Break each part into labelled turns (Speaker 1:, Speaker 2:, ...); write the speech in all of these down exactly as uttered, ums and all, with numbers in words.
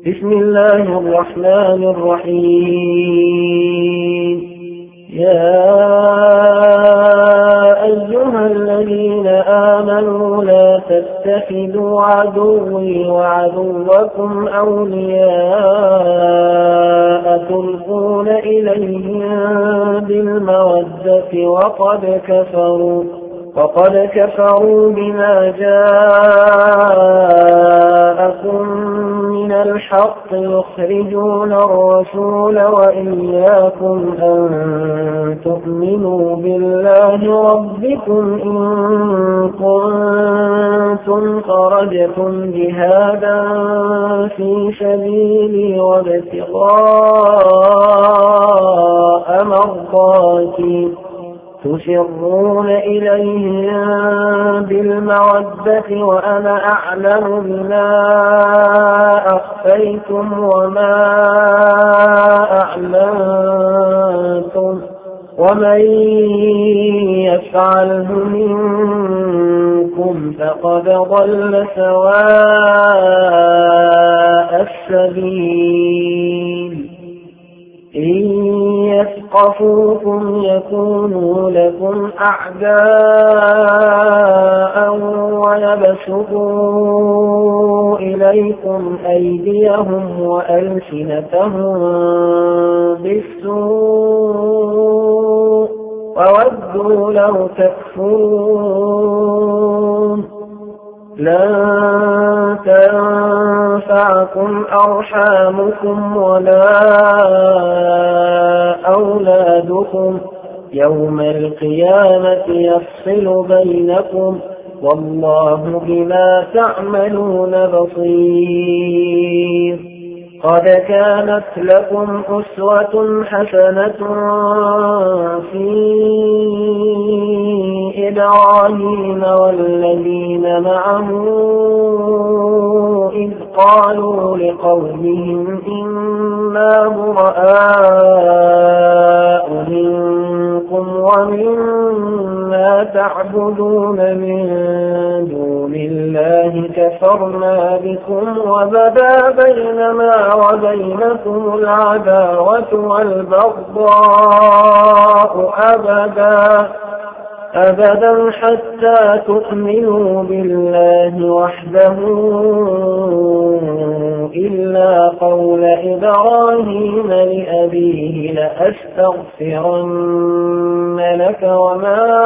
Speaker 1: بسم الله الرحمن الرحيم. يا أيها الذين آمنوا لا تتخذوا عدوي وعدوكم أولياء تلقون إليهم بالمودة وقد كفروا وقد كفروا بما جاءكم من الحق يخرجون الرسول وإياكم أن تؤمنوا بالله ربكم إن كنتم خرجتم جهادا في سبيلي وابتغاء مرضاتي تسرون إليهم بالمودة وأنا أعلم بما أخفيتم وما أعلنتم ومن يفعله منكم فقد ضل سواء السبيل. إن يثقفوكم يكونوا لكم أعداء ويبسطوا إليكم أيديهم وألسنتهم بالسوء وودوا لو تكفرون. لن تنفعكم أرحامكم ولا أولادكم يوم القيامة يفصل بينكم والله بما تعملون بصير. قد كانت لكم أسوة حسنة في إبراهيم والذين معه إذ قالوا لقومهم إنا براء منكم ومما تعبدون من دون الله كفرنا بكم وبدا بيننا وبينكم العداوة والبغضاء أبدا أبدا حتى تؤمنوا بالله وحده إلا قول إبراهيم لأبيه لأستغفرن لك وما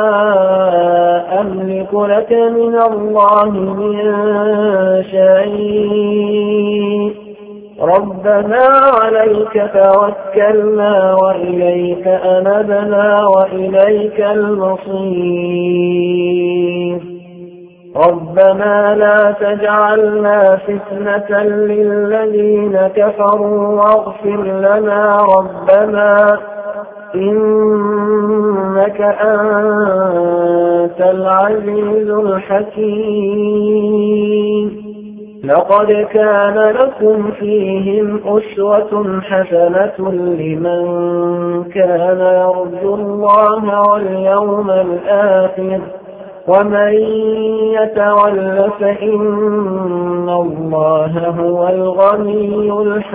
Speaker 1: أملك لك من الله من شيء ربنا عليك توكلنا وإليك أنبنا وإليك المصير. ربنا لا تجعلنا فتنة للذين كفروا واغفر لنا ربنا إنك أنت العزيز الحكيم. لقد كان لكم فيهم أسوة حسنة لمن كان يرجو الله واليوم الآخر ومن يتول فإن الله هو الغني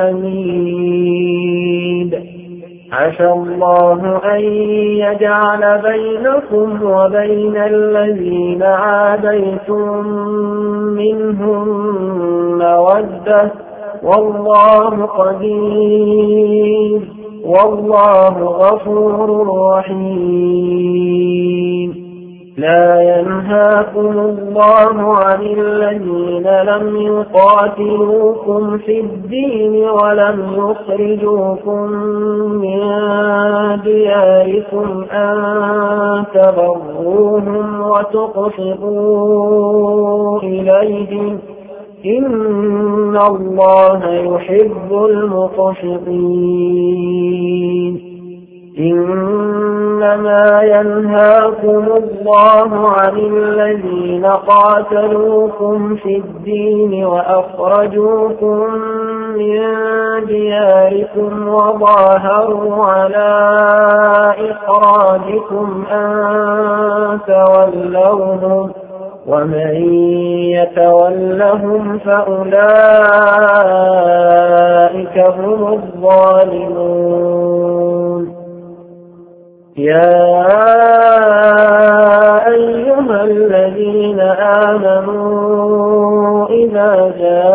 Speaker 1: الحميد. عسى الله أن يجعل بينكم وبين الذين عاديتم منهم مودة والله قدير والله غفور رحيم. لا ينهاكم الله عن الذين لم يقاتلوكم في الدين ولم يخرجوكم من دياركم أن تبروهم وتقسطوا إليهم إن الله يحب المقسطين. إنما ينهاكم الله عن الذين قاتلوكم في الدين وأخرجوكم من دياركم وظاهروا على إخراجكم أن تولوهم ومن يتولهم فأولئك أولئك هم الظالمون. يا أيها الذين آمنوا إذا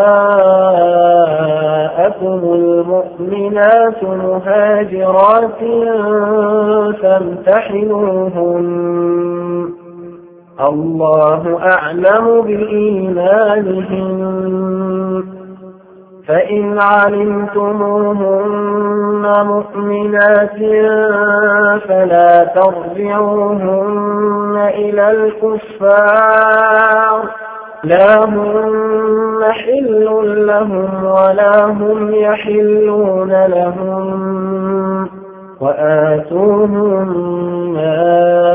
Speaker 1: جاءكم المؤمنات مهاجرات فامتحنوهن الله أعلم بإيمانهن فإن علمتموهن مؤمنات فلا ترجعوهن إلى الكفار لا هن حل لهم ولا هم يحلون لهم وآتوهم ما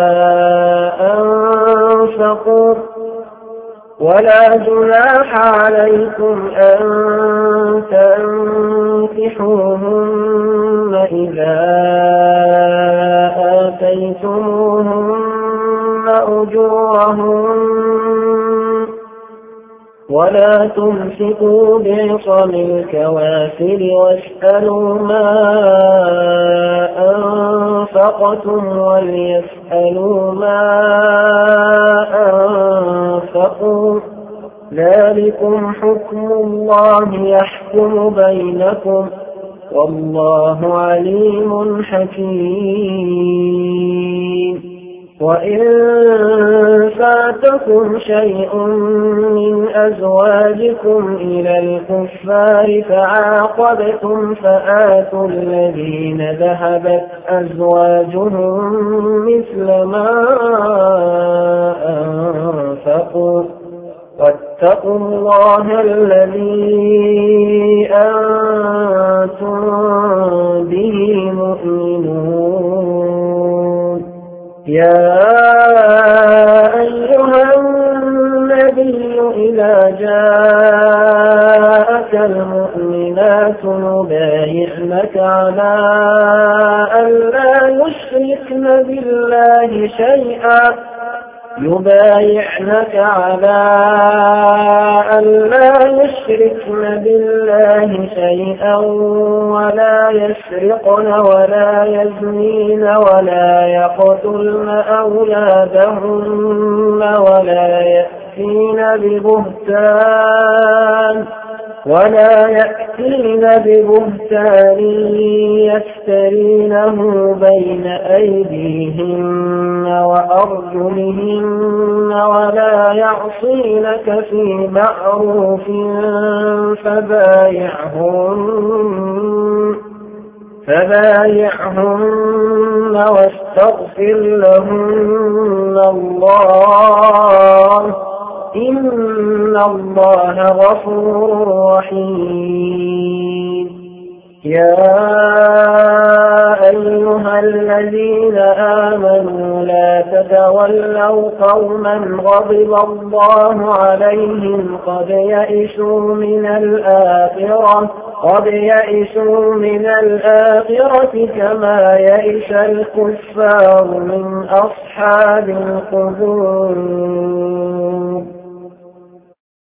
Speaker 1: أنفقوا ولا جناح عليكم أن تنكحوهن إذا آتيتموهن أجورهن ولا تمسكوا بعصم الكوافر واسألوا ما أنفقتم وليسألوا ما أنفقوا ذلكم حكم الله يحكم بينكم والله عليم حكيم. وإن فاتكم شيء من أزواجكم إلى الكفار فعاقبتم فآتوا الذين ذهبت أزواجهم مثل ما أنفقوا واتقوا الله الذي أنتم به مؤمنون. يا أيها النبي إذا جاءك المؤمنات يبايعنك على أن لا يشركن بالله شيئا يبايعنك على أن لا يشركن بالله شيئا ولا يسرقن ولا يزنين ولا يقتلن أولادهن ولا يأتين ببهتان ولا يأتين ببهتان يفترينه بين أيديهن وأرجلهن ولا يعصينك في معروف فبايعهن فبايعهن واستغفر لهن الله إن الله غفور رحيم. يا أيها الذين آمنوا لا تتولوا قوما غضب الله عليهم قد يئسوا من الآخرة قد يئسوا من الآخرة كما يئس الكفار من أصحاب القبور.